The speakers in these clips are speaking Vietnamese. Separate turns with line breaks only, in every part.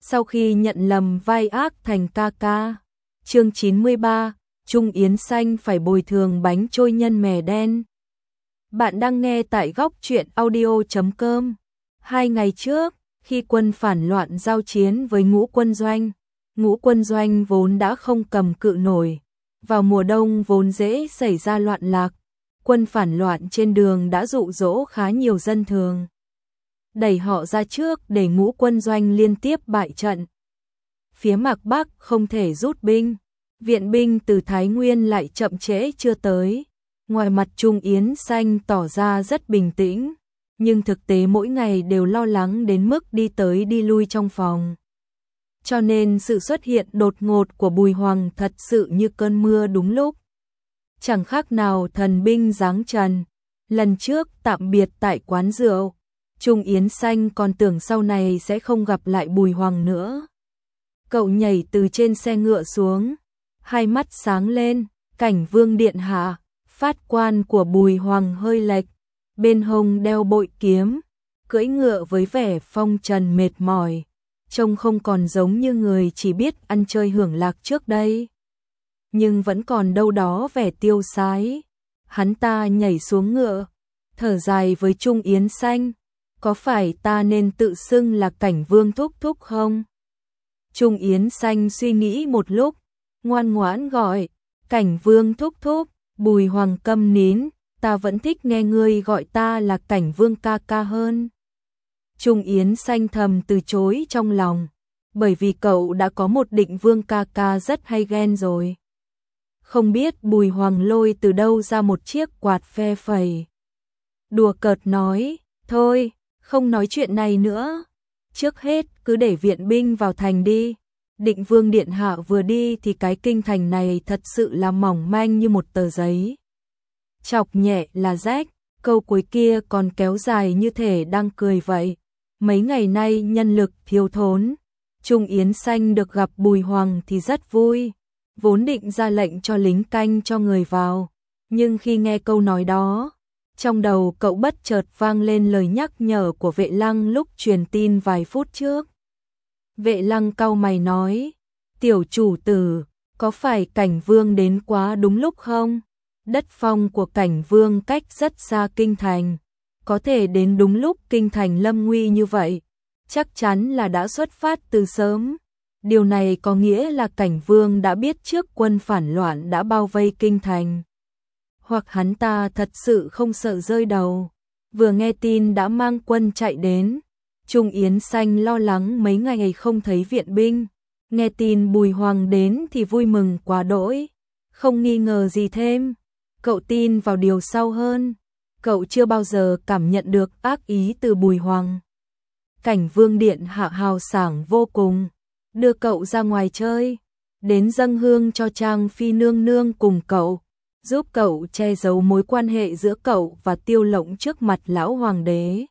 sau khi nhận lầm vai ác thành ca ca. Chương 93, Trung Yến Xanh phải bồi thường bánh trôi nhân mè đen. Bạn đang nghe tại góc truyện audio.com. 2 ngày trước, khi quân phản loạn giao chiến với Ngũ quân doanh vốn đã không cầm cự nổi. Vào mùa đông vốn dễ xảy ra loạn lạc, quân phản loạn trên đường đã dụ dỗ khá nhiều dân thường, đẩy họ ra trước để Ngũ quân doanh liên tiếp bại trận. Phía Mạc Bắc không thể rút binh, viện binh từ Thái Nguyên lại chậm trễ chưa tới. Ngoài mặt Trung Yến Xanh tỏ ra rất bình tĩnh, nhưng thực tế mỗi ngày đều lo lắng đến mức đi tới đi lui trong phòng. Cho nên sự xuất hiện đột ngột của Bùi Hoàng thật sự như cơn mưa đúng lúc. Chẳng khác nào thần binh giáng trần. Lần trước tạm biệt tại quán rượu, Trung Yến Xanh còn tưởng sau này sẽ không gặp lại Bùi Hoàng nữa. Cậu nhảy từ trên xe ngựa xuống, hai mắt sáng lên, Cảnh Vương điện hạ. Phát quan của Bùi Hoàng hơi lệch, bên hông đeo bội kiếm, cưỡi ngựa với vẻ phong trần mệt mỏi, trông không còn giống như người chỉ biết ăn chơi hưởng lạc trước đây, nhưng vẫn còn đâu đó vẻ tiêu sái. Hắn ta nhảy xuống ngựa, thở dài với Trung Yến Xanh, có phải ta nên tự xưng là Cảnh Vương thúc thúc không? Trung Yến Xanh suy nghĩ một lúc, ngoan ngoãn gọi, Cảnh Vương thúc thúc. Bùi Hoàng câm nín, ta vẫn thích nghe ngươi gọi ta là Cảnh Vương ca ca hơn. Trung Yến Xanh thầm từ chối trong lòng, bởi vì cậu đã có một Định Vương ca ca rất hay ghen rồi. Không biết Bùi Hoàng lôi từ đâu ra một chiếc quạt phe phẩy. Đùa cợt nói, thôi, không nói chuyện này nữa. Trước hết cứ để viện binh vào thành đi. Định Vương điện hạ vừa đi thì cái kinh thành này thật sự là mỏng manh như một tờ giấy. Chọc nhẹ là rách, câu cuối kia còn kéo dài như thể đang cười vậy. Mấy ngày nay nhân lực thiếu thốn, Trung Yến Xanh được gặp Bùi Hoàng thì rất vui, vốn định ra lệnh cho lính canh cho người vào, nhưng khi nghe câu nói đó, trong đầu cậu bất chợt vang lên lời nhắc nhở của Vệ Lăng lúc truyền tin vài phút trước. Vệ Lăng cau mày nói, tiểu chủ tử, có phải Cảnh Vương đến quá đúng lúc không? Đất phong của Cảnh Vương cách rất xa kinh thành, có thể đến đúng lúc kinh thành lâm nguy như vậy, chắc chắn là đã xuất phát từ sớm. Điều này có nghĩa là Cảnh Vương đã biết trước quân phản loạn đã bao vây kinh thành. Hoặc hắn ta thật sự không sợ rơi đầu, vừa nghe tin đã mang quân chạy đến. Trung Yến Xanh lo lắng mấy ngày không thấy viện binh, nghe tin Bùi Hoàng đến thì vui mừng quá đỗi, không nghi ngờ gì thêm. Cậu tin vào điều sau hơn, cậu chưa bao giờ cảm nhận được ác ý từ Bùi Hoàng. Cảnh Vương điện hạ hào sảng vô cùng, đưa cậu ra ngoài chơi, đến dâng hương cho Trang Phi nương nương cùng cậu, giúp cậu che giấu mối quan hệ giữa cậu và Tiêu Lộng trước mặt lão hoàng đế.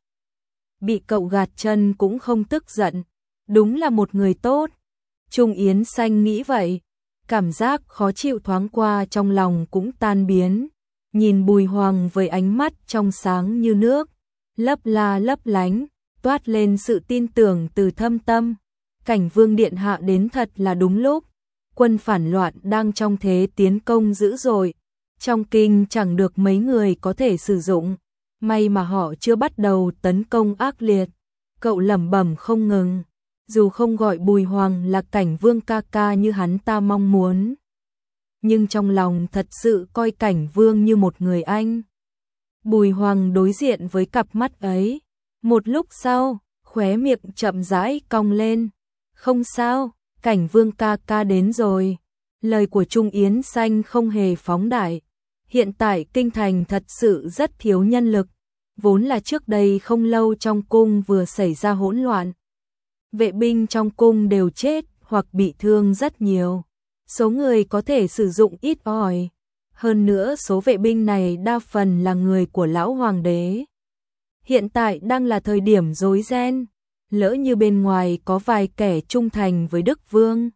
Bị cậu gạt chân cũng không tức giận, đúng là một người tốt. Trung Yến Xanh nghĩ vậy, cảm giác khó chịu thoáng qua trong lòng cũng tan biến, nhìn Bùi Hoàng với ánh mắt trong sáng như nước, lấp la lấp lánh, toát lên sự tin tưởng từ thâm tâm. Cảnh Vương điện hạ đến thật là đúng lúc, quân phản loạn đang trong thế tiến công dữ dội, trong kinh chẳng được mấy người có thể sử dụng. May mà họ chưa bắt đầu tấn công ác liệt. Cậu lẩm bẩm không ngừng, dù không gọi Bùi Hoàng là Cảnh Vương ca ca như hắn ta mong muốn, nhưng trong lòng thật sự coi Cảnh Vương như một người anh. Bùi Hoàng đối diện với cặp mắt ấy, một lúc sau, khóe miệng chậm rãi cong lên. Không sao, Cảnh Vương ca ca đến rồi. Lời của Trung Yến Xanh không hề phóng đại. Hiện tại kinh thành thật sự rất thiếu nhân lực, vốn là trước đây không lâu trong cung vừa xảy ra hỗn loạn. Vệ binh trong cung đều chết hoặc bị thương rất nhiều, số người có thể sử dụng ít ỏi. Hơn nữa số vệ binh này đa phần là người của lão hoàng đế. Hiện tại đang là thời điểm rối ren, lỡ như bên ngoài có vài kẻ trung thành với Đức Vương,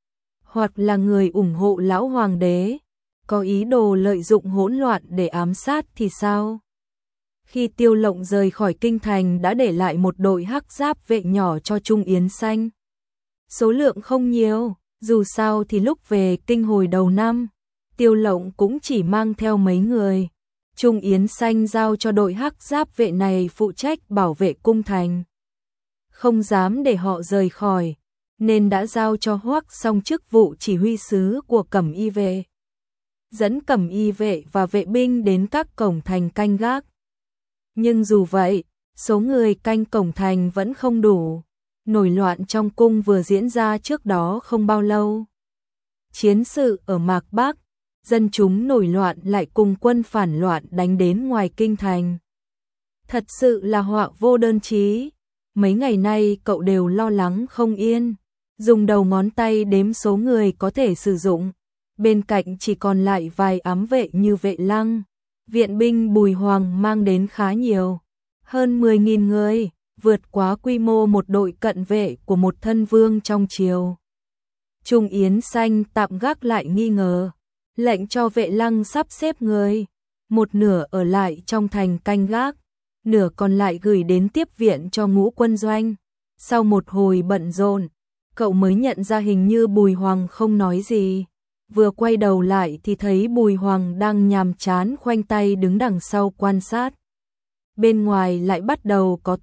hoặc là người ủng hộ lão hoàng đế, có ý đồ lợi dụng hỗn loạn để ám sát thì sao? Khi Tiêu Lộng rời khỏi kinh thành đã để lại một đội hắc giáp vệ nhỏ cho Trung Yến Xanh. số lượng không nhiều, dù sao thì lúc về kinh hồi đầu năm, Tiêu Lộng cũng chỉ mang theo mấy người. Trung Yến Xanh giao cho đội hắc giáp vệ này phụ trách bảo vệ cung thành. Không dám để họ rời khỏi, nên đã giao cho Hoắc Song chức vụ chỉ huy sứ của Cẩm Y vệ. Dẫn Cẩm Y vệ và vệ binh đến các cổng thành canh gác. Nhưng dù vậy, số người canh cổng thành vẫn không đủ. Nổi loạn trong cung vừa diễn ra trước đó không bao lâu. Chiến sự ở Mạc Bắc, dân chúng nổi loạn lại cùng quân phản loạn đánh đến ngoài kinh thành. Thật sự là họa vô đơn chí. Mấy ngày nay cậu đều lo lắng không yên, dùng đầu ngón tay đếm số người có thể sử dụng. Bên cạnh chỉ còn lại vài ám vệ như Vệ Lăng. Viện binh Bùi Hoàng mang đến khá nhiều, hơn 10.000 người, vượt quá quy mô một đội cận vệ của một thân vương trong triều. Trung Yến Xanh tạm gác lại nghi ngờ, lệnh cho Vệ Lăng sắp xếp người, một nửa ở lại trong thành canh gác, nửa còn lại gửi đến tiếp viện cho ngũ quân doanh. Sau một hồi bận rộn, cậu mới nhận ra hình như Bùi Hoàng không nói gì. Vừa quay đầu lại thì thấy Bùi Hoàng đang nhàm chán khoanh tay đứng đằng sau quan sát. Bên ngoài lại bắt đầu có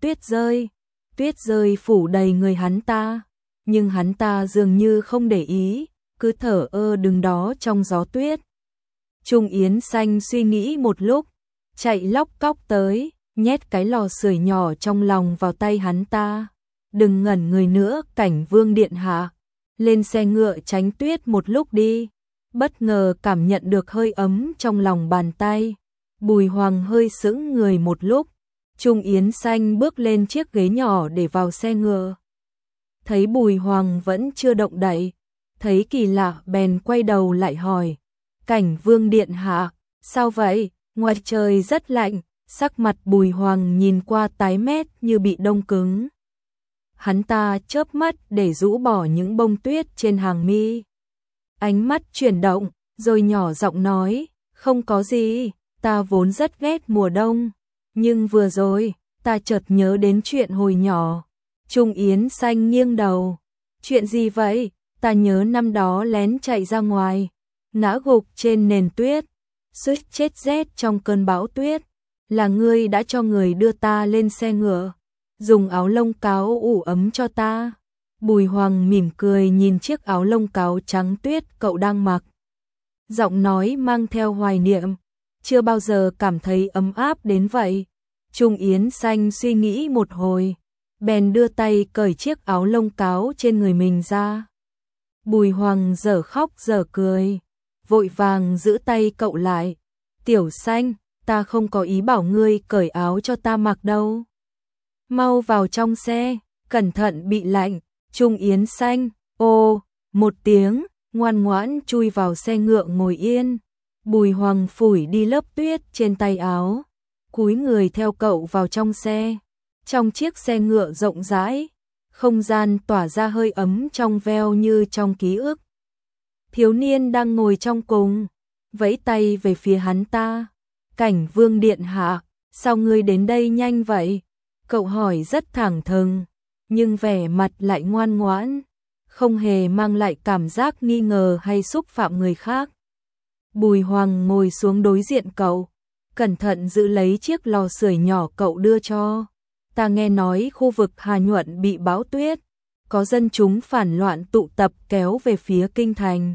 tuyết rơi phủ đầy người hắn ta, nhưng hắn ta dường như không để ý, cứ thở ơ đứng đó trong gió tuyết. Trung Yến Xanh suy nghĩ một lúc, chạy lóc cóc tới, nhét cái lò sưởi nhỏ trong lòng vào tay hắn ta. Đừng ngẩn người nữa, Cảnh Vương điện hạ, lên xe ngựa tránh tuyết một lúc đi. Bất ngờ cảm nhận được hơi ấm trong lòng bàn tay. Bùi Hoàng hơi sững người một lúc. Trung Yến Xanh bước lên chiếc ghế nhỏ để vào xe ngựa. Thấy Bùi Hoàng vẫn chưa động đậy, thấy kỳ lạ bèn quay đầu lại hỏi. Cảnh Vương điện hạ, sao vậy? Ngoài trời rất lạnh, sắc mặt Bùi Hoàng nhìn qua tái mét như bị đông cứng. Hắn ta chớp mắt để rũ bỏ những bông tuyết trên hàng mi. Ánh mắt chuyển động, rồi nhỏ giọng nói, không có gì, ta vốn rất ghét mùa đông, nhưng vừa rồi, ta chợt nhớ đến chuyện hồi nhỏ. Trung Yến Xanh nghiêng đầu, chuyện gì vậy? Ta nhớ năm đó lén chạy ra ngoài, ngã gục trên nền tuyết, suýt chết rét trong cơn bão tuyết, là ngươi đã cho người đưa ta lên xe ngựa, dùng áo lông cáo ủ ấm cho ta. Bùi Hoàng mỉm cười nhìn chiếc áo lông cáo trắng tuyết cậu đang mặc. Giọng nói mang theo hoài niệm, chưa bao giờ cảm thấy ấm áp đến vậy. Trung Yến Xanh suy nghĩ một hồi, bèn đưa tay cởi chiếc áo lông cáo trên người mình ra. Bùi Hoàng dở khóc dở cười, vội vàng giữ tay cậu lại. Tiểu Xanh, ta không có ý bảo ngươi cởi áo cho ta mặc đâu. Mau vào trong xe, cẩn thận bị lạnh. Trung Yến Xanh, ô, một tiếng, ngoan ngoãn chui vào xe ngựa ngồi yên. Bùi Hoàng phủi đi lớp tuyết trên tay áo, cúi người theo cậu vào trong xe. Trong chiếc xe ngựa rộng rãi, không gian tỏa ra hơi ấm trong veo như trong ký ức. Thiếu niên đang ngồi trong cùng, vẫy tay về phía hắn ta. Cảnh Vương điện hạ, sao ngươi đến đây nhanh vậy? Cậu hỏi rất thẳng thừng, nhưng vẻ mặt lại ngoan ngoãn, không hề mang lại cảm giác nghi ngờ hay xúc phạm người khác. Bùi Hoàng ngồi xuống đối diện cậu, cẩn thận giữ lấy chiếc lò sưởi nhỏ cậu đưa cho. Ta nghe nói khu vực Hà Nhuận bị bão tuyết, có dân chúng phản loạn tụ tập kéo về phía kinh thành.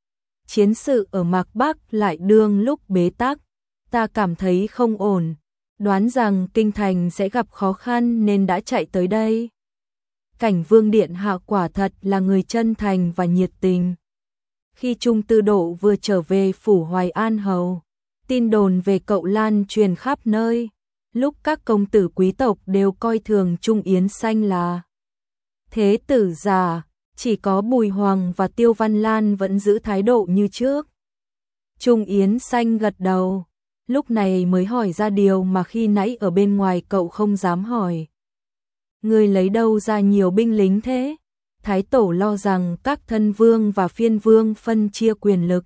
Chiến sự ở Mạc Bắc lại đương lúc bế tắc, ta cảm thấy không ổn, đoán rằng kinh thành sẽ gặp khó khăn nên đã chạy tới đây. Cảnh Vương điện hạ quả thật là người chân thành và nhiệt tình. Khi Trung Tư Độ vừa trở về phủ Hoài An Hầu, tin đồn về cậu lan truyền khắp nơi. Lúc các công tử quý tộc đều coi thường Trung Yến Xanh là thế tử già, chỉ có Bùi Hoàng và Tiêu Văn Lan vẫn giữ thái độ như trước. Trung Yến Xanh gật đầu, lúc này mới hỏi ra điều mà khi nãy ở bên ngoài cậu không dám hỏi. Người lấy đâu ra nhiều binh lính thế? Thái tổ lo rằng các thân vương và phiên vương phân chia quyền lực,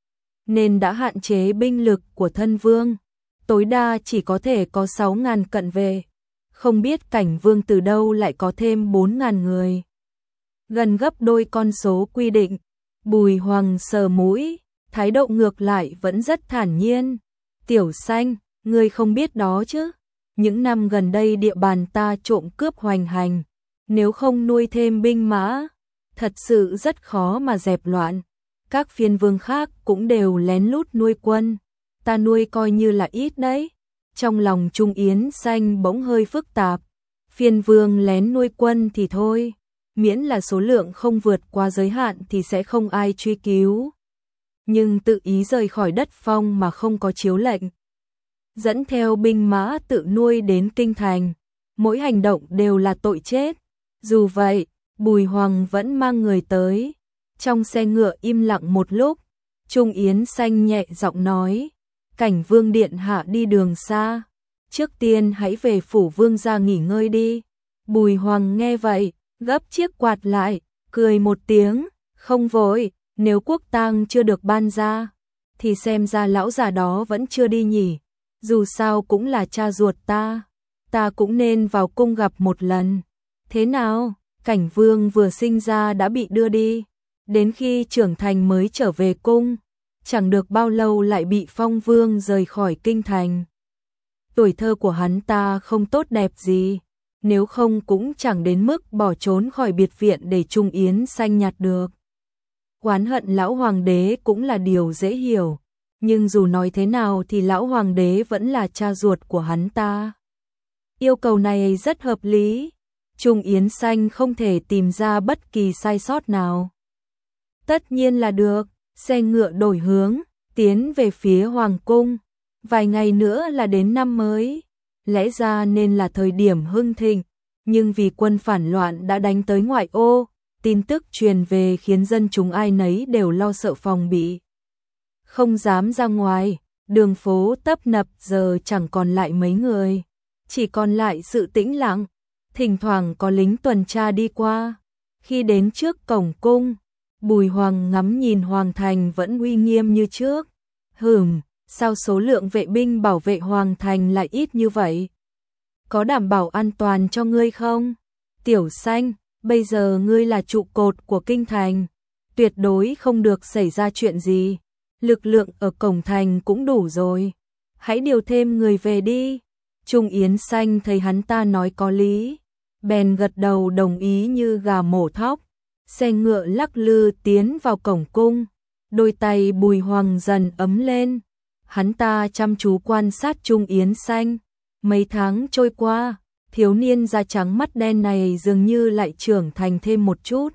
nên đã hạn chế binh lực của thân vương, tối đa chỉ có thể có 6.000 cận vệ. Không biết Cảnh Vương từ đâu lại có thêm 4.000 người. gần gấp đôi con số quy định. Bùi Hoàng sờ mũi, thái độ ngược lại vẫn rất thản nhiên. Tiểu Xanh, ngươi không biết đó chứ. Những năm gần đây địa bàn ta trộm cướp hoành hành. Nếu không nuôi thêm binh mã, thật sự rất khó mà dẹp loạn. Các phiên vương khác cũng đều lén lút nuôi quân. Ta nuôi coi như là ít đấy. Trong lòng Trung Yến Xanh bỗng hơi phức tạp. Phiên vương lén nuôi quân thì thôi. Miễn là số lượng không vượt qua giới hạn thì sẽ không ai truy cứu. Nhưng tự ý rời khỏi đất phong mà không có chiếu lệnh, dẫn theo binh mã tự nuôi đến kinh thành, mỗi hành động đều là tội chết. Dù vậy, Bùi Hoàng vẫn mang người tới. Trong xe ngựa im lặng một lúc, Trung Yến Xanh nhẹ giọng nói, Cảnh Vương điện hạ đi đường xa, trước tiên hãy về phủ vương gia nghỉ ngơi đi. Bùi Hoàng nghe vậy, gấp chiếc quạt lại, cười một tiếng, không vội, nếu quốc tang chưa được ban ra, thì xem ra lão già đó vẫn chưa đi nhỉ. Dù sao cũng là cha ruột ta cũng nên vào cung gặp một lần. Thế nào, Cảnh Vương vừa sinh ra đã bị đưa đi, đến khi trưởng thành mới trở về cung, chẳng được bao lâu lại bị phong vương rời khỏi kinh thành. Tuổi thơ của hắn ta không tốt đẹp gì, nếu không cũng chẳng đến mức bỏ trốn khỏi biệt viện để Trung Yến Xanh nhặt được. Oán hận lão hoàng đế cũng là điều dễ hiểu, nhưng dù nói thế nào thì lão hoàng đế vẫn là cha ruột của hắn ta. Yêu cầu này rất hợp lý, Trung Yến Xanh không thể tìm ra bất kỳ sai sót nào. Tất nhiên là được, xe ngựa đổi hướng, tiến về phía hoàng cung. Vài ngày nữa là đến năm mới, lẽ ra nên là thời điểm hưng thịnh, nhưng vì quân phản loạn đã đánh tới ngoại ô, tin tức truyền về khiến dân chúng ai nấy đều lo sợ phòng bị. Không dám ra ngoài, đường phố tấp nập giờ chẳng còn lại mấy người, chỉ còn lại sự tĩnh lặng, thỉnh thoảng có lính tuần tra đi qua. Khi đến trước cổng cung, Bùi Hoàng ngắm nhìn hoàng thành vẫn uy nghiêm như trước. Sao số lượng vệ binh bảo vệ hoàng thành lại ít như vậy? Có đảm bảo an toàn cho ngươi không? Tiểu Xanh, bây giờ ngươi là trụ cột của kinh thành, tuyệt đối không được xảy ra chuyện gì. Lực lượng ở cổng thành cũng đủ rồi, hãy điều thêm người về đi. Trung Yến Xanh thấy hắn ta nói có lý, bèn gật đầu đồng ý như gà mổ thóc. Xe ngựa lắc lư tiến vào cổng cung, đôi tay Bùi Hoàng dần ấm lên. Hắn ta chăm chú quan sát Trung Yến Xanh. Mấy tháng trôi qua, thiếu niên da trắng mắt đen này dường như lại trưởng thành thêm một chút.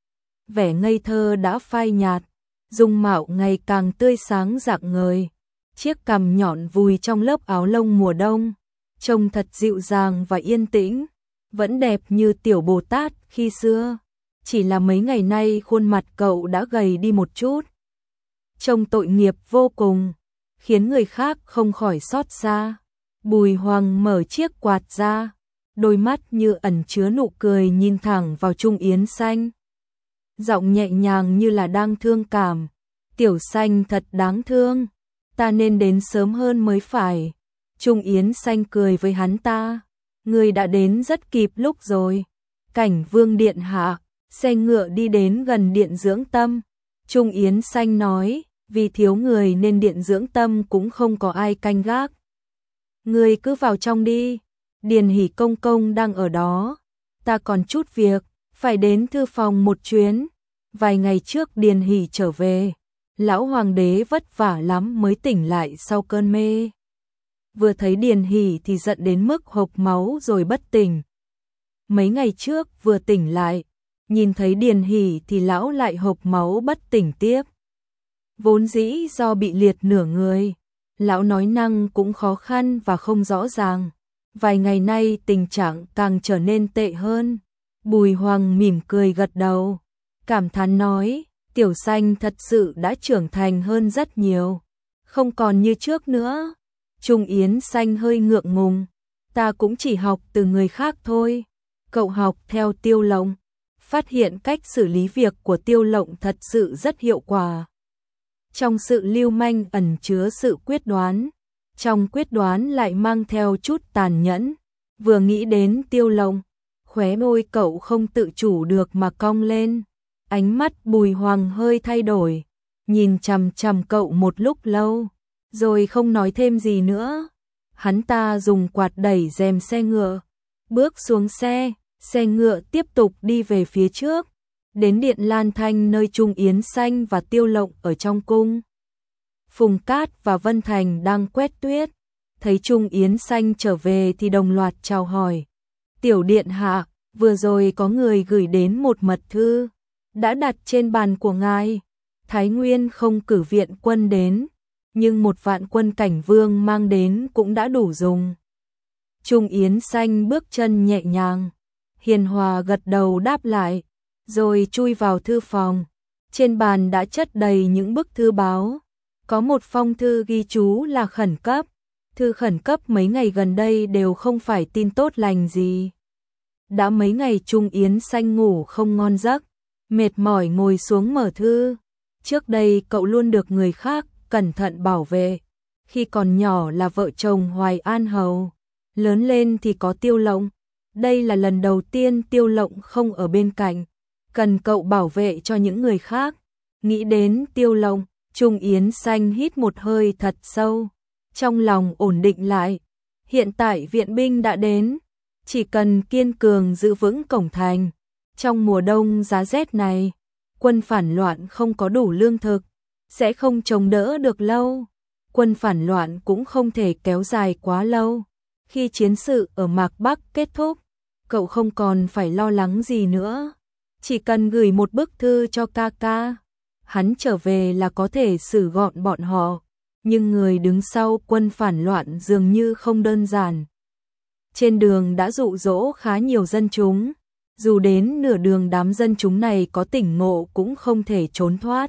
Vẻ ngây thơ đã phai nhạt, dung mạo ngày càng tươi sáng rạng ngời. Chiếc cằm nhọn vùi trong lớp áo lông mùa đông, trông thật dịu dàng và yên tĩnh, vẫn đẹp như tiểu Bồ Tát khi xưa. Chỉ là mấy ngày nay khuôn mặt cậu đã gầy đi một chút, trông tội nghiệp vô cùng, khiến người khác không khỏi xót xa. Bùi Hoàng mở chiếc quạt ra, đôi mắt như ẩn chứa nụ cười nhìn thẳng vào Trung Yến Xanh. Giọng nhẹ nhàng như là đang thương cảm. Tiểu Xanh thật đáng thương, ta nên đến sớm hơn mới phải. Trung Yến Xanh cười với hắn ta, người đã đến rất kịp lúc rồi. Cảnh Vương điện hạ, xe ngựa đi đến gần điện dưỡng tâm. Trung Yến Xanh nói, vì thiếu người nên điện dưỡng tâm cũng không có ai canh gác. Người cứ vào trong đi, Điền Hỷ công công đang ở đó. Ta còn chút việc, phải đến thư phòng một chuyến. Vài ngày trước Điền Hỷ trở về, lão hoàng đế vất vả lắm mới tỉnh lại sau cơn mê. Vừa thấy Điền Hỷ thì giận đến mức hộc máu rồi bất tỉnh. Mấy ngày trước vừa tỉnh lại, nhìn thấy Điền Hỷ thì lão lại hộc máu bất tỉnh tiếp. Vốn dĩ do bị liệt nửa người, lão nói năng cũng khó khăn và không rõ ràng. Vài ngày nay tình trạng càng trở nên tệ hơn. Bùi Hoàng mỉm cười gật đầu, cảm thán nói, Tiểu Xanh thật sự đã trưởng thành hơn rất nhiều, không còn như trước nữa. Trung Yến Xanh hơi ngượng ngùng, ta cũng chỉ học từ người khác thôi. Cậu học theo Tiêu Lộng, phát hiện cách xử lý việc của Tiêu Lộng thật sự rất hiệu quả. Trong sự lưu manh ẩn chứa sự quyết đoán, trong quyết đoán lại mang theo chút tàn nhẫn. Vừa nghĩ đến Tiêu Lộng, Khóe môi cậu không tự chủ được mà cong lên, ánh mắt Bùi Hoàng hơi thay đổi, nhìn chằm chằm cậu một lúc lâu, rồi không nói thêm gì nữa. Hắn ta dùng quạt đẩy rèm xe ngựa, bước xuống xe, xe ngựa tiếp tục đi về phía trước, đến Điện Lan Thanh nơi Trung Yến Xanh và Tiêu Lộng ở trong cung. Phùng Cát và Vân Thành đang quét tuyết, thấy Trung Yến Xanh trở về thì đồng loạt chào hỏi. Tiểu điện hạ, vừa rồi có người gửi đến một mật thư, đã đặt trên bàn của ngài. Thái Nguyên không cử viện quân đến, nhưng 1.000 quân cảnh vương mang đến cũng đã đủ dùng. Trung Yến Xanh bước chân nhẹ nhàng, hiền hòa gật đầu đáp lại, rồi chui vào thư phòng. Trên bàn đã chất đầy những bức thư báo, có một phong thư ghi chú là khẩn cấp. Thư khẩn cấp mấy ngày gần đây đều không phải tin tốt lành gì. Đã mấy ngày Trung Yến Xanh ngủ không ngon giấc, mệt mỏi ngồi xuống mở thư. Trước đây cậu luôn được người khác cẩn thận bảo vệ. Khi còn nhỏ là vợ chồng Hoài An Hầu, lớn lên thì có Tiêu Lộng. Đây là lần đầu tiên Tiêu Lộng không ở bên cạnh, cần cậu bảo vệ cho những người khác. Nghĩ đến Tiêu Lộng, Trung Yến Xanh hít một hơi thật sâu, trong lòng ổn định lại. Hiện tại viện binh đã đến, chỉ cần kiên cường giữ vững cổng thành. Trong mùa đông giá rét này, quân phản loạn không có đủ lương thực, sẽ không chống đỡ được lâu. Quân phản loạn cũng không thể kéo dài quá lâu. Khi chiến sự ở Mạc Bắc kết thúc, cậu không còn phải lo lắng gì nữa. Chỉ cần gửi một bức thư cho ca ca, hắn trở về là có thể xử gọn bọn họ. Nhưng người đứng sau quân phản loạn dường như không đơn giản. Trên đường đã dụ dỗ khá nhiều dân chúng, dù đến nửa đường đám dân chúng này có tỉnh ngộ cũng không thể trốn thoát.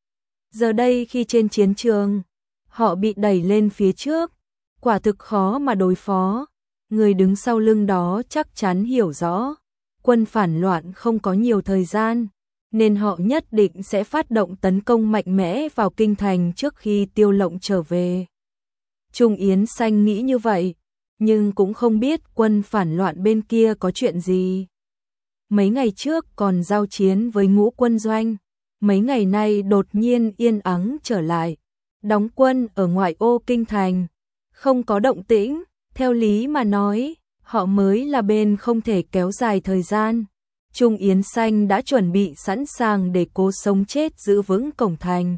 Giờ đây khi trên chiến trường, họ bị đẩy lên phía trước, quả thực khó mà đối phó. Người đứng sau lưng đó chắc chắn hiểu rõ, quân phản loạn không có nhiều thời gian, nên họ nhất định sẽ phát động tấn công mạnh mẽ vào kinh thành trước khi Tiêu Lộng trở về. Trung Yến Xanh nghĩ như vậy, nhưng cũng không biết quân phản loạn bên kia có chuyện gì. Mấy ngày trước còn giao chiến với Ngũ quân doanh, mấy ngày nay đột nhiên yên ắng trở lại, đóng quân ở ngoại ô kinh thành, không có động tĩnh. Theo lý mà nói, họ mới là bên không thể kéo dài thời gian. Trung Yến Xanh đã chuẩn bị sẵn sàng để cố sống chết giữ vững cổng thành.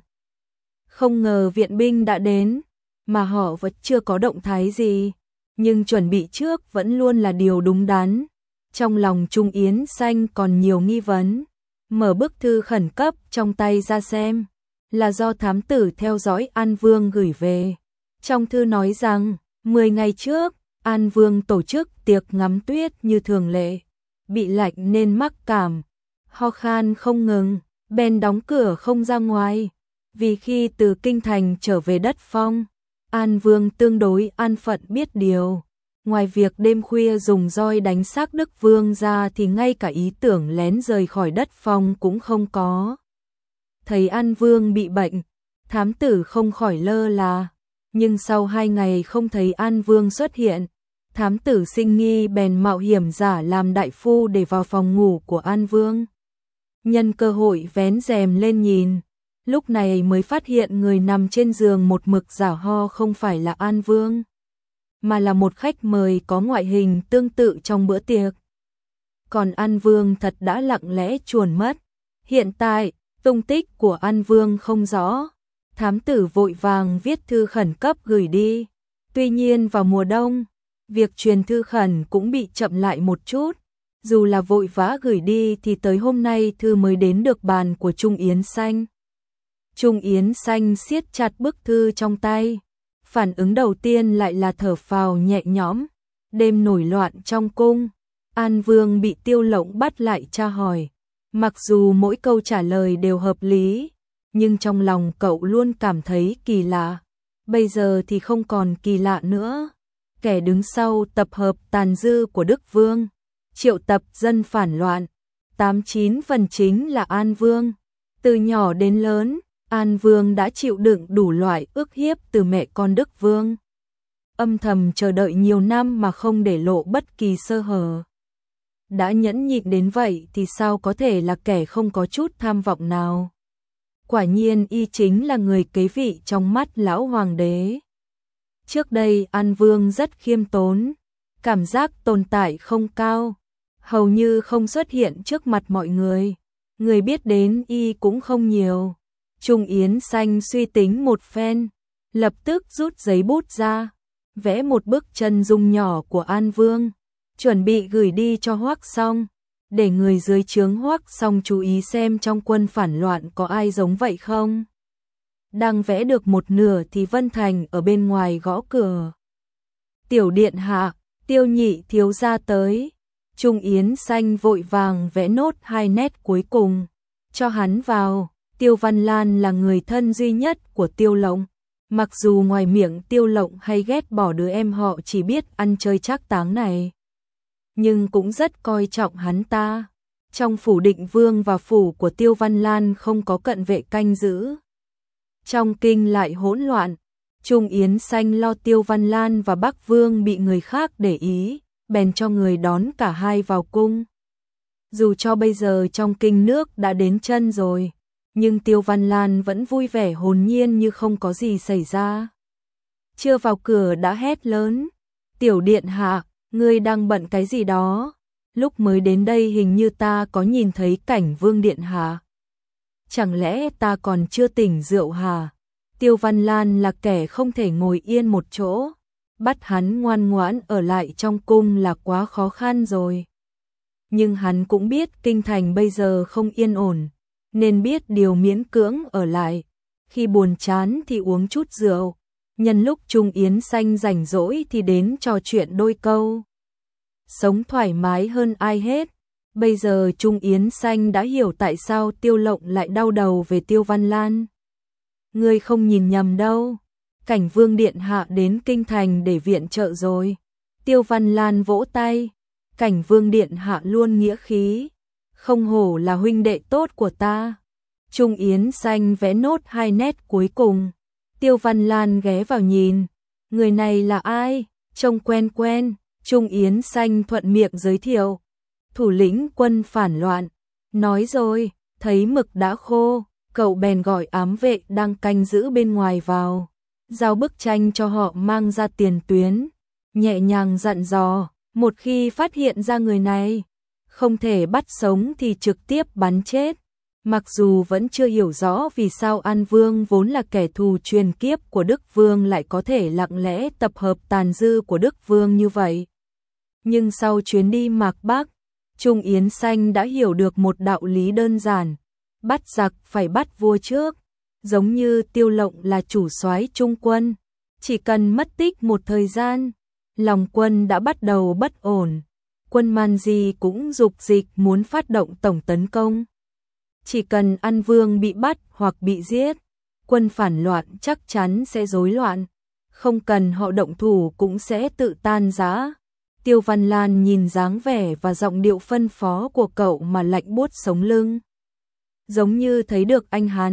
Không ngờ viện binh đã đến, mà họ vẫn chưa có động thái gì. Nhưng chuẩn bị trước vẫn luôn là điều đúng đắn. Trong lòng Trung Yến Xanh còn nhiều nghi vấn. Mở bức thư khẩn cấp trong tay ra xem, là do thám tử theo dõi An Vương gửi về. Trong thư nói rằng, 10 ngày trước, An Vương tổ chức tiệc ngắm tuyết như thường lệ. Bị lạnh nên mắc cảm, ho khan không ngừng, bèn đóng cửa không ra ngoài. Vì khi từ kinh thành trở về đất Phong, An Vương tương đối an phận biết điều. Ngoài việc đêm khuya dùng roi đánh xác Đức Vương ra thì ngay cả ý tưởng lén rời khỏi đất Phong cũng không có. Thấy An Vương bị bệnh, thám tử không khỏi lơ là. Nhưng sau 2 ngày không thấy An Vương xuất hiện, thám tử sinh nghi bèn mạo hiểm giả làm đại phu để vào phòng ngủ của An Vương. Nhân cơ hội vén rèm lên nhìn, lúc này mới phát hiện người nằm trên giường một mực giả ho không phải là An Vương, mà là một khách mời có ngoại hình tương tự trong bữa tiệc. Còn An Vương thật đã lặng lẽ chuồn mất. Hiện tại, tung tích của An Vương không rõ. Thám tử vội vàng viết thư khẩn cấp gửi đi. Tuy nhiên vào mùa đông, việc truyền thư khẩn cũng bị chậm lại một chút. Dù là vội vã gửi đi thì tới hôm nay thư mới đến được bàn của Trung Yến Xanh. Trung Yến Xanh siết chặt bức thư trong tay. Phản ứng đầu tiên lại là thở phào nhẹ nhõm. Đêm nổi loạn trong cung, An Vương bị Tiêu Lộng bắt lại tra hỏi. Mặc dù mỗi câu trả lời đều hợp lý, nhưng trong lòng cậu luôn cảm thấy kỳ lạ. Bây giờ thì không còn kỳ lạ nữa. Kẻ đứng sau tập hợp tàn dư của Đức Vương, triệu tập dân phản loạn, 89 phần chính là An Vương. Từ nhỏ đến lớn, An Vương đã chịu đựng đủ loại ức hiếp từ mẹ con Đức Vương. Âm thầm chờ đợi nhiều năm mà không để lộ bất kỳ sơ hở. đã nhẫn nhịn đến vậy thì sao có thể là kẻ không có chút tham vọng nào. Quả nhiên y chính là người kế vị trong mắt lão hoàng đế. Trước đây An Vương rất khiêm tốn, cảm giác tồn tại không cao, hầu như không xuất hiện trước mặt mọi người. Người biết đến y cũng không nhiều. Trung Yến Xanh suy tính một phen, lập tức rút giấy bút ra, vẽ một bức chân dung nhỏ của An Vương, chuẩn bị gửi đi cho Hoắc Song, để người dưới trướng Hoắc Song chú ý xem trong quân phản loạn có ai giống vậy không. Đang vẽ được một nửa thì Vân Thành ở bên ngoài gõ cửa. Tiểu điện hạ, Tiêu nhị thiếu gia tới. Trung Yến Xanh vội vàng vẽ nốt 2 nét cuối cùng, cho hắn vào. Tiêu Văn Lan là người thân duy nhất của Tiêu Lộng. Mặc dù ngoài miệng Tiêu Lộng hay ghét bỏ đứa em họ chỉ biết ăn chơi trác táng này, nhưng cũng rất coi trọng hắn ta. Trong phủ Định Vương và phủ của Tiêu Văn Lan không có cận vệ canh giữ. Trong kinh lại hỗn loạn, Trung Yến Xanh lo Tiêu Văn Lan và Bắc Vương bị người khác để ý, bèn cho người đón cả hai vào cung. Dù cho bây giờ trong kinh nước đã đến chân rồi, nhưng Tiêu Văn Lan vẫn vui vẻ hồn nhiên như không có gì xảy ra. Chưa vào cửa đã hét lớn, tiểu điện hạ, ngươi đang bận cái gì đó? Lúc mới đến đây hình như ta có nhìn thấy Cảnh Vương điện hạ. Chẳng lẽ ta còn chưa tỉnh rượu hả? Tiêu Văn Lan là kẻ không thể ngồi yên một chỗ, bắt hắn ngoan ngoãn ở lại trong cung là quá khó khăn rồi. Nhưng hắn cũng biết kinh thành bây giờ không yên ổn, nên biết điều miễn cưỡng ở lại. Khi buồn chán thì uống chút rượu, nhân lúc Trung Yến Xanh rảnh rỗi thì đến trò chuyện đôi câu. Sống thoải mái hơn ai hết. Bây giờ Trung Yến Xanh đã hiểu tại sao Tiêu Lộng lại đau đầu về Tiêu Văn Lan. Ngươi không nhìn nhầm đâu, Cảnh Vương điện hạ đến kinh thành để viện trợ rồi. Tiêu Văn Lan vỗ tay, Cảnh Vương điện hạ luôn nghĩa khí, không hổ là huynh đệ tốt của ta. Trung Yến Xanh vẽ nốt 2 nét cuối cùng. Tiêu Văn Lan ghé vào nhìn, người này là ai? Trông quen quen. Trung Yến Xanh thuận miệng giới thiệu, thủ lĩnh quân phản loạn. Nói rồi, thấy mực đã khô, cậu bèn gọi ám vệ đang canh giữ bên ngoài vào, giao bức tranh cho họ mang ra tiền tuyến, nhẹ nhàng dặn dò, một khi phát hiện ra người này, không thể bắt sống thì trực tiếp bắn chết. Mặc dù vẫn chưa hiểu rõ vì sao An Vương vốn là kẻ thù truyền kiếp của Đức Vương lại có thể lặng lẽ tập hợp tàn dư của Đức Vương như vậy. Nhưng sau chuyến đi Mạc Bắc, Trung Yến Xanh đã hiểu được một đạo lý đơn giản, bắt giặc phải bắt vua trước, giống như Tiêu Lộng là chủ soái trung quân, chỉ cần mất tích một thời gian, lòng quân đã bắt đầu bất ổn, quân Man Di cũng dục dịch muốn phát động tổng tấn công. Chỉ cần An Vương bị bắt hoặc bị giết, quân phản loạn chắc chắn sẽ rối loạn, không cần họ động thủ cũng sẽ tự tan rã. Tiêu Văn Lan nhìn dáng vẻ và giọng điệu phân phó của cậu mà lạnh buốt sống lưng. Giống như thấy được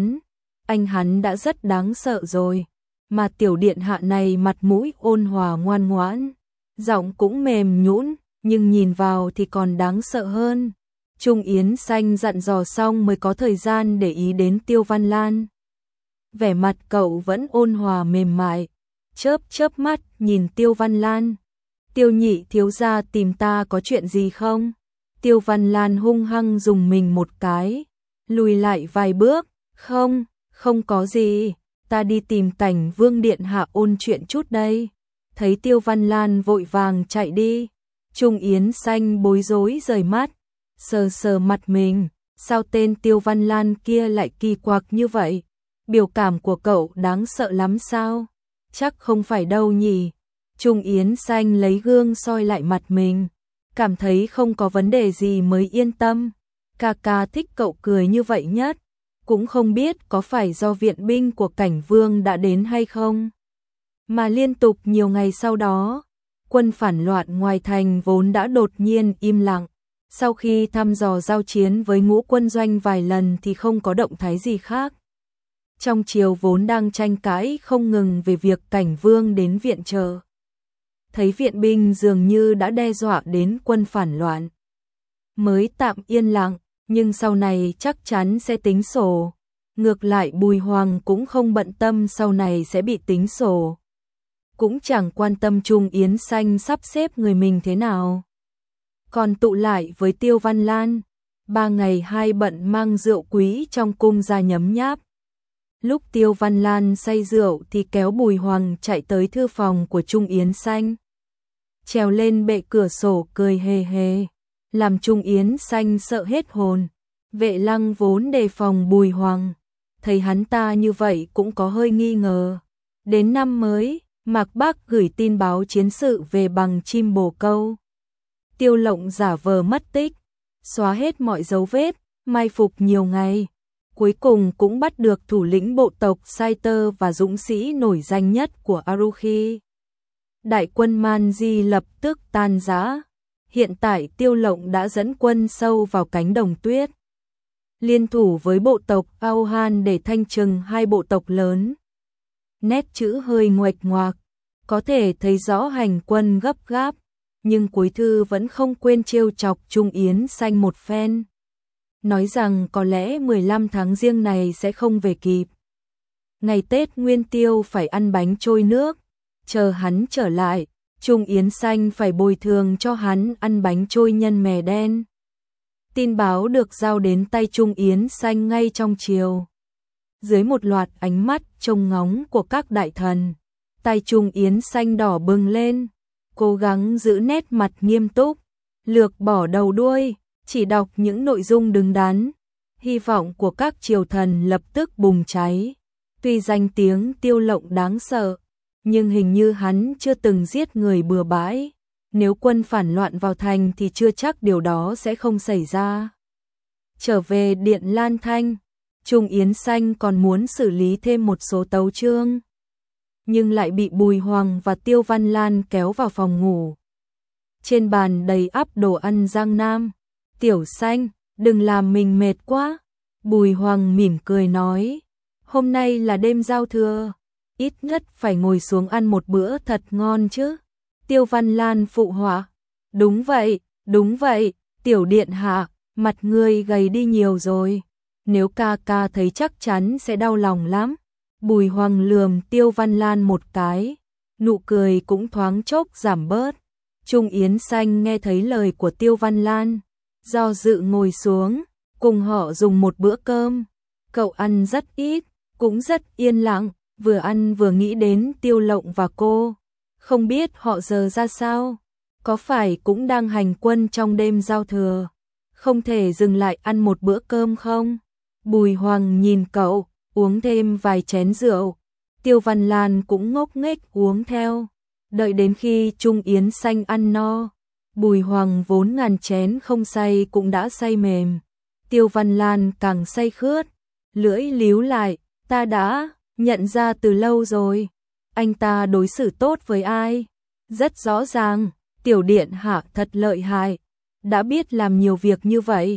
anh hắn đã rất đáng sợ rồi, mà tiểu điện hạ này mặt mũi ôn hòa ngoan ngoãn, giọng cũng mềm nhũn, nhưng nhìn vào thì còn đáng sợ hơn. Trung Yến Xanh dặn dò xong mới có thời gian để ý đến Tiêu Văn Lan. Vẻ mặt cậu vẫn ôn hòa mềm mại, chớp mắt nhìn Tiêu Văn Lan. Tiêu nhị thiếu gia tìm ta có chuyện gì không? Tiêu Văn Lan hung hăng dùng mình một cái, lùi lại vài bước, không có gì, ta đi tìm Cảnh Vương điện hạ ôn chuyện chút đây. Thấy Tiêu Văn Lan vội vàng chạy đi, Trung Yến Xanh bối rối rời mắt, sờ mặt mình, sao tên Tiêu Văn Lan kia lại kỳ quặc như vậy? Biểu cảm của cậu đáng sợ lắm sao? Chắc không phải đâu nhỉ? Trung Yến Xanh lấy gương soi lại mặt mình, cảm thấy không có vấn đề gì mới yên tâm. Ca thích cậu cười như vậy nhất, cũng không biết có phải do viện binh của Cảnh Vương đã đến hay không. Mà liên tục nhiều ngày sau đó, quân phản loạn ngoài thành vốn đã đột nhiên im lặng. Sau khi thăm dò giao chiến với Ngũ quân doanh vài lần thì không có động thái gì khác. Trong triều vốn đang tranh cãi không ngừng về việc Cảnh Vương đến viện trợ. Thấy viện binh dường như đã đe dọa đến quân phản loạn, mới tạm yên lặng, nhưng sau này chắc chắn sẽ tính sổ. Ngược lại Bùi Hoàng cũng không bận tâm sau này sẽ bị tính sổ. Cũng chẳng quan tâm Trung Yến Xanh sắp xếp người mình thế nào. Còn tụ lại với Tiêu Văn Lan, 3 ngày 2 bận mang rượu quý trong cung ra nhấm nháp. Lúc Tiêu Văn Lan say rượu thì kéo Bùi Hoàng chạy tới thư phòng của Trung Yến Xanh. Trèo lên bệ cửa sổ cười hề hề, làm Trung Yến Xanh sợ hết hồn. Vệ Lăng vốn đề phòng Bùi Hoàng, thấy hắn ta như vậy cũng có hơi nghi ngờ. Đến năm mới, Mạc Bác gửi tin báo chiến sự về bằng chim bồ câu. Tiêu Lộng giả vờ mất tích, xóa hết mọi dấu vết, mai phục nhiều ngày. Cuối cùng cũng bắt được thủ lĩnh bộ tộc Sai Tơ và dũng sĩ nổi danh nhất của Aruki. Đại quân Man Di lập tức tan rã. Hiện tại Tiêu Lộng đã dẫn quân sâu vào cánh đồng tuyết, liên thủ với bộ tộc Auhan để thanh trừng hai bộ tộc lớn. Nét chữ hơi nguệch ngoạc, có thể thấy rõ hành quân gấp gáp, nhưng cuối thư vẫn không quên trêu chọc Trung Yến Xanh một phen. Nói rằng có lẽ 15 tháng Giêng này sẽ không về kịp. Ngày Tết Nguyên Tiêu phải ăn bánh trôi nước, chờ hắn trở lại, Trung Yến Xanh phải bồi thường cho hắn ăn bánh trôi nhân mè đen. Tin báo được giao đến tay Trung Yến Xanh ngay trong chiều. Dưới một loạt ánh mắt trông ngóng của các đại thần, tay Trung Yến Xanh đỏ bừng lên, cố gắng giữ nét mặt nghiêm túc, lược bỏ đầu đuôi, chỉ đọc những nội dung đứng đắn. Hy vọng của các triều thần lập tức bùng cháy. Tuy danh tiếng Tiêu Lộng đáng sợ, nhưng hình như hắn chưa từng giết người bừa bãi. Nếu quân phản loạn vào thành thì chưa chắc điều đó sẽ không xảy ra. Trở về Điện Lan Thanh, Trung Yến Xanh còn muốn xử lý thêm một số tấu chương, nhưng lại bị Bùi Hoàng và Tiêu Văn Lan kéo vào phòng ngủ. Trên bàn đầy ắp đồ ăn Giang Nam. Tiểu Xanh, đừng làm mình mệt quá. Bùi Hoàng mỉm cười nói, hôm nay là đêm giao thừa, ít nhất phải ngồi xuống ăn một bữa thật ngon chứ. Tiêu Văn Lan phụ họa, đúng vậy, tiểu điện hạ, mặt ngươi gầy đi nhiều rồi. Nếu ca ca thấy chắc chắn sẽ đau lòng lắm. Bùi Hoàng lườm Tiêu Văn Lan một cái, nụ cười cũng thoáng chốc giảm bớt. Trung Yến Xanh nghe thấy lời của Tiêu Văn Lan, do dự ngồi xuống, cùng họ dùng một bữa cơm. Cậu ăn rất ít, cũng rất yên lặng, vừa ăn vừa nghĩ đến Tiêu Lộng và cô. Không biết họ giờ ra sao, có phải cũng đang hành quân trong đêm giao thừa, không thể dừng lại ăn một bữa cơm không? Bùi Hoàng nhìn cậu, uống thêm vài chén rượu. Tiêu Văn Lan cũng ngốc nghếch uống theo. Đợi đến khi Trung Yến Xanh ăn no, Bùi Hoàng vốn ngàn chén không say cũng đã say mềm. Tiêu Văn Lan càng say khướt, lưỡi líu lại, ta đã nhận ra từ lâu rồi. Anh ta đối xử tốt với ai? Rất rõ ràng, tiểu điện hạ thật lợi hại, đã biết làm nhiều việc như vậy.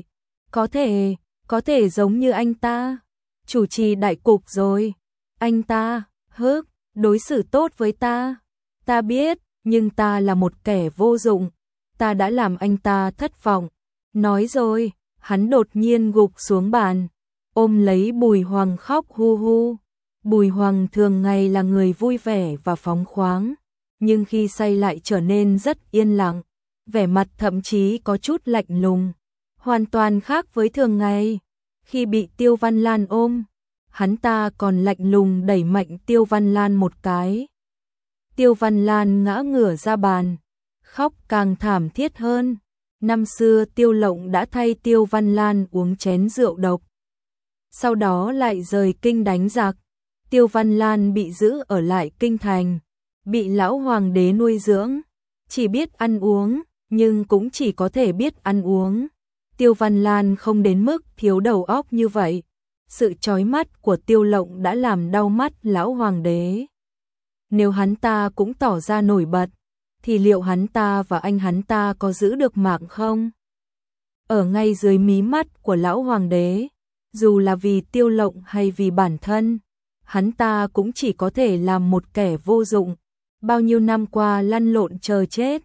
Có thể giống như anh ta, chủ trì đại cục rồi. Anh ta, đối xử tốt với ta. Ta biết, nhưng ta là một kẻ vô dụng. Ta đã làm anh ta thất vọng. Nói rồi, hắn đột nhiên gục xuống bàn, ôm lấy Bùi Hoàng khóc hu hu. Bùi Hoàng thường ngày là người vui vẻ và phóng khoáng, nhưng khi say lại trở nên rất yên lặng, vẻ mặt thậm chí có chút lạnh lùng, hoàn toàn khác với thường ngày. Khi bị Tiêu Văn Lan ôm, hắn ta còn lạnh lùng đẩy mạnh Tiêu Văn Lan một cái. Tiêu Văn Lan ngã ngửa ra bàn, khóc càng thảm thiết hơn. Năm xưa Tiêu Lộng đã thay Tiêu Văn Lan uống chén rượu độc, sau đó lại rời kinh đánh giặc. Tiêu Văn Lan bị giữ ở lại kinh thành, bị lão hoàng đế nuôi dưỡng, chỉ biết ăn uống, nhưng cũng chỉ có thể biết ăn uống. Tiêu Văn Lan không đến mức thiếu đầu óc như vậy. Sự chói mắt của Tiêu Lộng đã làm đau mắt lão hoàng đế. Nếu hắn ta cũng tỏ ra nổi bật, thì liệu hắn ta và anh hắn ta có giữ được mạng không? Ở ngay dưới mí mắt của lão hoàng đế, dù là vì Tiêu Lộng hay vì bản thân, hắn ta cũng chỉ có thể làm một kẻ vô dụng. Bao nhiêu năm qua lăn lộn chờ chết,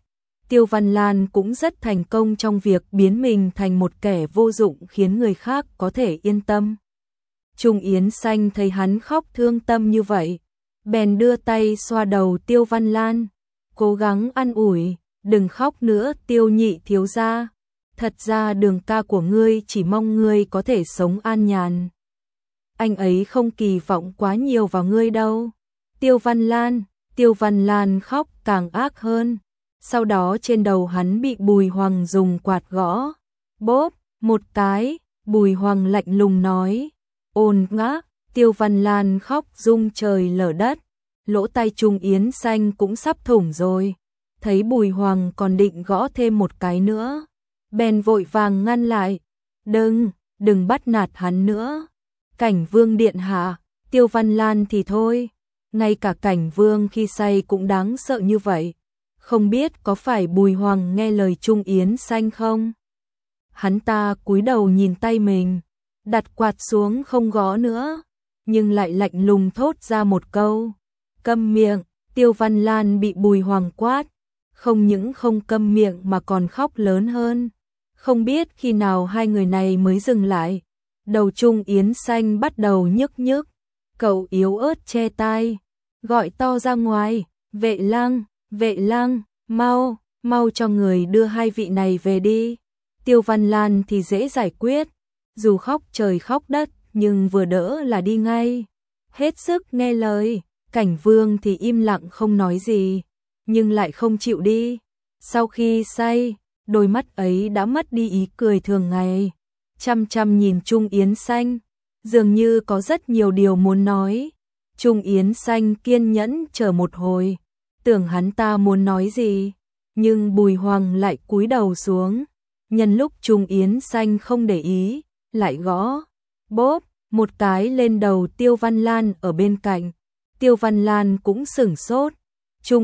Tiêu Văn Lan cũng rất thành công trong việc biến mình thành một kẻ vô dụng khiến người khác có thể yên tâm. Trung Yến Xanh thấy hắn khóc thương tâm như vậy, bèn đưa tay xoa đầu Tiêu Văn Lan, cố gắng an ủi, đừng khóc nữa Tiêu nhị thiếu gia. Thật ra Đường ca của ngươi chỉ mong ngươi có thể sống an nhàn. Anh ấy không kỳ vọng quá nhiều vào ngươi đâu. Tiêu Văn Lan khóc càng ác hơn. Sau đó trên đầu hắn bị Bùi Hoàng dùng quạt gõ. Bốp, một cái, Bùi Hoàng lạnh lùng nói. Ôn ngã, Tiêu Văn Lan khóc rung trời lở đất. Lỗ tai Trung Yến Xanh cũng sắp thủng rồi. Thấy Bùi Hoàng còn định gõ thêm một cái nữa, bèn vội vàng ngăn lại. Đừng bắt nạt hắn nữa. Cảnh Vương điện hạ, Tiêu Văn Lan thì thôi, ngay cả Cảnh Vương khi say cũng đáng sợ như vậy. Không biết có phải Bùi Hoàng nghe lời Trung Yến Xanh không? Hắn ta cúi đầu nhìn tay mình, đặt quạt xuống không gõ nữa, nhưng lại lạnh lùng thốt ra một câu. Câm miệng. Tiêu Văn Lan bị Bùi Hoàng quát, không những không câm miệng mà còn khóc lớn hơn. Không biết khi nào hai người này mới dừng lại. Đầu Trung Yến Xanh bắt đầu nhức nhức. Cậu yếu ớt che tai, gọi to ra ngoài. Vệ lang, mau cho người đưa hai vị này về đi. Tiêu Văn Lan thì dễ giải quyết, dù khóc trời khóc đất nhưng vừa đỡ là đi ngay. Hết sức nghe lời. Cảnh Vương thì im lặng không nói gì, nhưng lại không chịu đi. Sau khi say, đôi mắt ấy đã mất đi ý cười thường ngày, chăm chăm nhìn Trung Yến Xanh, dường như có rất nhiều điều muốn nói. Trung Yến Xanh kiên nhẫn chờ một hồi, tưởng hắn ta muốn nói gì, nhưng Bùi Hoàng lại cúi đầu xuống. Nhân lúc Trung Yến Xanh không để ý, lại gõ, bốp, một cái lên đầu Tiêu Văn Lan ở bên cạnh. Tiêu Văn Lan cũng sửng sốt. Trung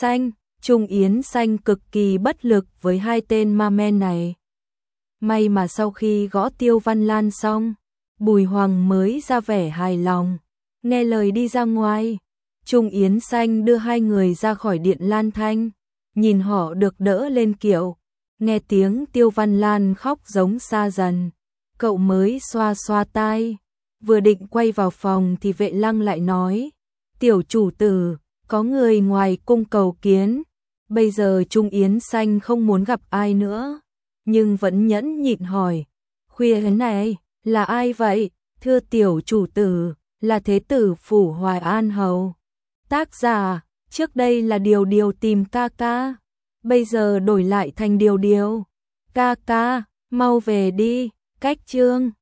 Yến Xanh cực kỳ bất lực với hai tên ma men này. May mà sau khi gõ Tiêu Văn Lan xong, Bùi Hoàng mới ra vẻ hài lòng, nghe lời đi ra ngoài. Trung Yến Xanh đưa hai người ra khỏi điện Lan Thanh, nhìn họ được đỡ lên kiệu, nghe tiếng Tiêu Văn Lan khóc giống xa dần, cậu mới xoa xoa tai. Vừa định quay vào phòng thì Vệ Lăng lại nói, tiểu chủ tử, có người ngoài cung cầu kiến. Bây giờ Trung Yến Xanh không muốn gặp ai nữa, nhưng vẫn nhẫn nhịn hỏi, khuya thế này, là ai vậy? Thưa tiểu chủ tử, là Thế tử phủ Hoài An Hầu. Tác giả, trước đây là Điều tìm ca ca, bây giờ đổi lại thành Điều. Ca ca, mau về đi, cách chương.